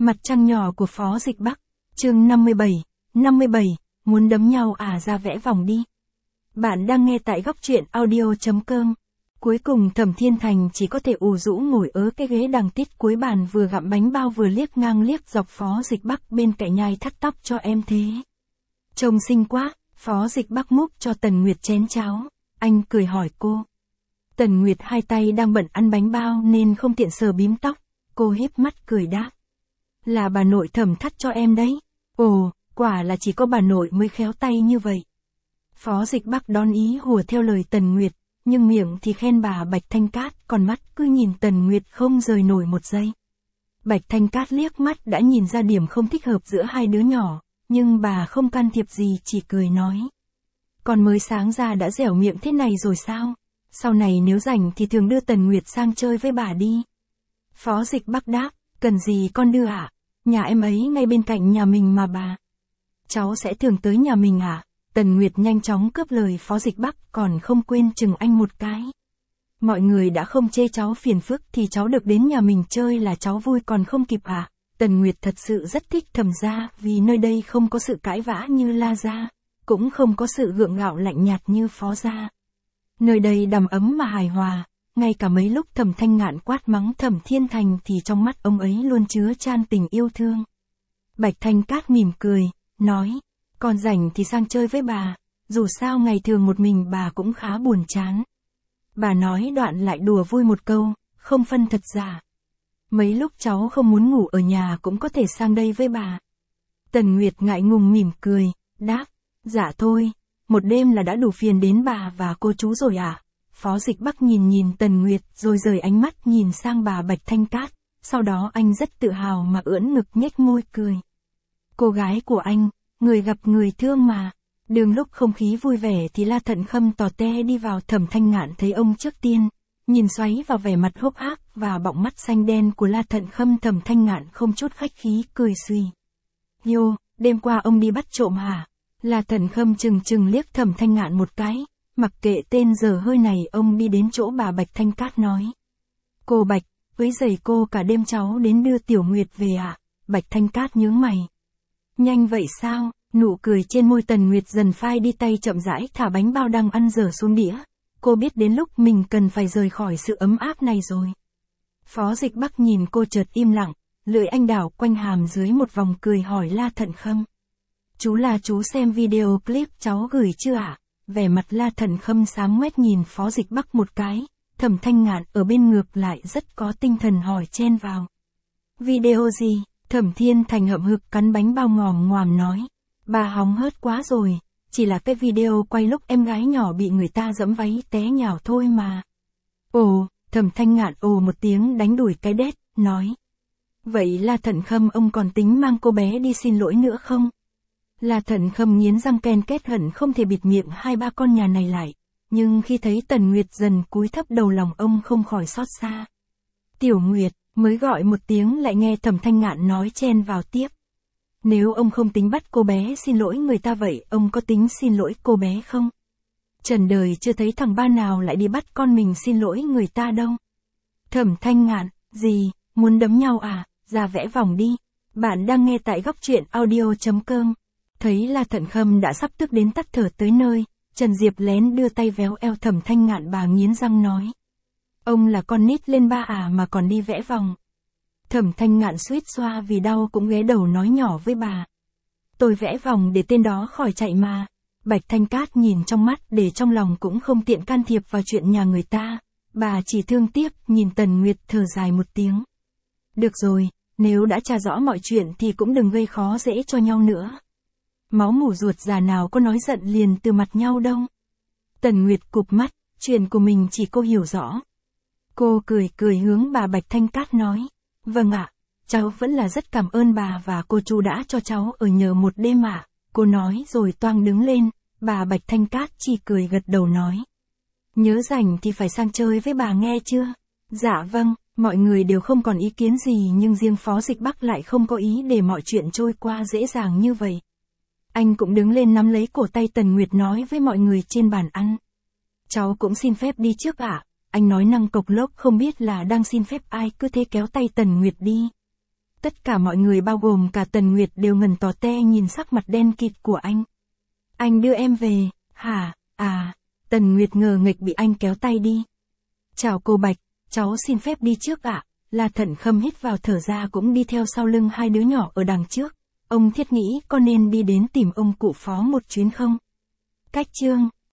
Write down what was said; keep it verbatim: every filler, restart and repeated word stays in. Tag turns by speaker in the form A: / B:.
A: Mặt trăng nhỏ của Phó Dịch Bắc, chương năm mươi bảy, năm mươi bảy, muốn đấm nhau à, ra vẽ vòng đi. Bạn đang nghe tại góc truyện audio chấm com. Cuối cùng Thẩm Thiên Thành chỉ có thể ù rũ ngồi ở cái ghế đằng tít cuối bàn, vừa gặm bánh bao vừa liếc ngang liếc dọc Phó Dịch Bắc bên cạnh nhai thắt tóc cho em thế. Trông xinh quá. Phó Dịch Bắc múc cho Tần Nguyệt chén cháo, anh cười hỏi cô. Tần Nguyệt hai tay đang bận ăn bánh bao nên không tiện sờ bím tóc, cô híp mắt cười đáp. Là bà nội Thẩm thắt cho em đấy. Ồ, quả là chỉ có bà nội mới khéo tay như vậy. Phó Dịch Bắc đón ý hùa theo lời Tần Nguyệt, nhưng miệng thì khen bà Bạch Thanh Cát, còn mắt cứ nhìn Tần Nguyệt không rời nổi một giây. Bạch Thanh Cát liếc mắt đã nhìn ra điểm không thích hợp giữa hai đứa nhỏ, nhưng bà không can thiệp gì, chỉ cười nói. Còn mới sáng ra đã dẻo miệng thế này rồi sao? Sau này nếu rảnh thì thường đưa Tần Nguyệt sang chơi với bà đi. Phó Dịch Bắc đáp, cần gì con đưa ạ? À? Nhà em ấy ngay bên cạnh nhà mình mà bà. Cháu sẽ thường tới nhà mình à? Tần Nguyệt nhanh chóng cướp lời Phó Dịch Bắc, còn không quên chừng anh một cái. Mọi người đã không chê cháu phiền phức thì cháu được đến nhà mình chơi là cháu vui còn không kịp à? Tần Nguyệt thật sự rất thích Thẩm gia, vì nơi đây không có sự cãi vã như La gia, cũng không có sự gượng gạo lạnh nhạt như Phó gia. Nơi đây đầm ấm mà hài hòa, ngay cả mấy lúc Thẩm Thanh Ngạn quát mắng Thẩm Thiên Thành thì trong mắt ông ấy luôn chứa chan tình yêu thương. Bạch Thanh Cát mỉm cười, nói, còn rảnh thì sang chơi với bà, dù sao ngày thường một mình bà cũng khá buồn chán. Bà nói đoạn lại đùa vui một câu, không phân thật giả. Mấy lúc cháu không muốn ngủ ở nhà cũng có thể sang đây với bà. Tần Nguyệt ngại ngùng mỉm cười, đáp, dạ thôi, một đêm là đã đủ phiền đến bà và cô chú rồi à? Phó Dịch Bắc nhìn nhìn Tần Nguyệt rồi rời ánh mắt nhìn sang bà Bạch Thanh Cát, sau đó anh rất tự hào mà ưỡn ngực nhếch môi cười. Cô gái của anh, người gặp người thương mà. Đường lúc không khí vui vẻ thì La Thận Khâm tò te đi vào. Thẩm Thanh Ngạn thấy ông trước tiên, nhìn xoáy vào vẻ mặt hốc hác và bọng mắt xanh đen của La Thận Khâm, Thẩm Thanh Ngạn không chút khách khí cười suy. Yo, đêm qua ông đi bắt trộm hả? La Thận Khâm chừng chừng liếc Thẩm Thanh Ngạn một cái, mặc kệ tên dở hơi này, ông đi đến chỗ bà Bạch Thanh Cát nói. Cô Bạch, với giày cô cả đêm cháu đến đưa Tiểu Nguyệt về ạ. À? Bạch Thanh Cát nhướng mày. Nhanh vậy sao? Nụ cười trên môi Tần Nguyệt dần phai đi, tay chậm rãi thả bánh bao đang ăn dở xuống đĩa. Cô biết đến lúc mình cần phải rời khỏi sự ấm áp này rồi. Phó Dịch Bắc nhìn cô chợt im lặng, lưỡi anh đảo quanh hàm dưới một vòng cười hỏi La Thận Khâm. Chú là chú xem video clip cháu gửi chưa ạ? À? Vẻ mặt La Thận Khâm xám ngoét nhìn Phó Dịch Bắc một cái, Thẩm Thanh Ngạn ở bên ngược lại rất có tinh thần hỏi chen vào. Video gì? Thẩm Thiên Thành hậm hực cắn bánh bao ngòm ngoàm nói. Bà hóng hớt quá rồi, chỉ là cái video quay lúc em gái nhỏ bị người ta giẫm váy té nhào thôi mà. Ồ, Thẩm Thanh Ngạn ồ một tiếng đánh đuổi cái đét, nói. Vậy La Thận Khâm ông còn tính mang cô bé đi xin lỗi nữa không? La Thận Khâm nghiến răng ken két hận không thể bịt miệng hai ba con nhà này lại, nhưng khi thấy Tần Nguyệt dần cúi thấp đầu, lòng ông không khỏi xót xa. Tiểu Nguyệt, mới gọi một tiếng lại nghe Thẩm Thanh Ngạn nói chen vào tiếp. Nếu ông không tính bắt cô bé xin lỗi người ta vậy, ông có tính xin lỗi cô bé không? Trần đời chưa thấy thằng ba nào lại đi bắt con mình xin lỗi người ta đâu. Thẩm Thanh Ngạn, gì, muốn đấm nhau à, ra vẽ vòng đi. Bạn đang nghe tại góc truyện audio chấm com. Thấy La Thận Khâm đã sắp tức đến tắt thở tới nơi, Trần Diệp lén đưa tay véo eo Thẩm Thanh Ngạn, bà nghiến răng nói. Ông là con nít lên ba à mà còn đi vẽ vòng. Thẩm Thanh Ngạn suýt xoa vì đau cũng ghé đầu nói nhỏ với bà. Tôi vẽ vòng để tên đó khỏi chạy mà. Bạch Thanh Cát nhìn trong mắt để trong lòng cũng không tiện can thiệp vào chuyện nhà người ta. Bà chỉ thương tiếc nhìn Tần Nguyệt thở dài một tiếng. Được rồi, nếu đã tra rõ mọi chuyện thì cũng đừng gây khó dễ cho nhau nữa. Máu mủ ruột già nào có nói giận liền từ mặt nhau đâu. Tần Nguyệt cụp mắt, chuyện của mình chỉ cô hiểu rõ. Cô cười cười hướng bà Bạch Thanh Cát nói. Vâng ạ, cháu vẫn là rất cảm ơn bà và cô chú đã cho cháu ở nhờ một đêm ạ. À. Cô nói rồi toang đứng lên, bà Bạch Thanh Cát chỉ cười gật đầu nói. Nhớ rảnh thì phải sang chơi với bà nghe chưa? Dạ vâng, mọi người đều không còn ý kiến gì, nhưng riêng Phó Dịch Bắc lại không có ý để mọi chuyện trôi qua dễ dàng như vậy. Anh cũng đứng lên nắm lấy cổ tay Tần Nguyệt nói với mọi người trên bàn ăn. Cháu cũng xin phép đi trước ạ. À. Anh nói năng cộc lốc không biết là đang xin phép ai, cứ thế kéo tay Tần Nguyệt đi. Tất cả mọi người bao gồm cả Tần Nguyệt đều ngần tò te nhìn sắc mặt đen kịt của anh. Anh đưa em về, hả, à, Tần Nguyệt ngờ nghịch bị anh kéo tay đi. Chào cô Bạch, cháu xin phép đi trước ạ. La Thận Khâm hít vào thở ra cũng đi theo sau lưng hai đứa nhỏ ở đằng trước. Ông Thiết nghĩ con nên đi đến tìm ông cụ Phó một chuyến không? Cách chương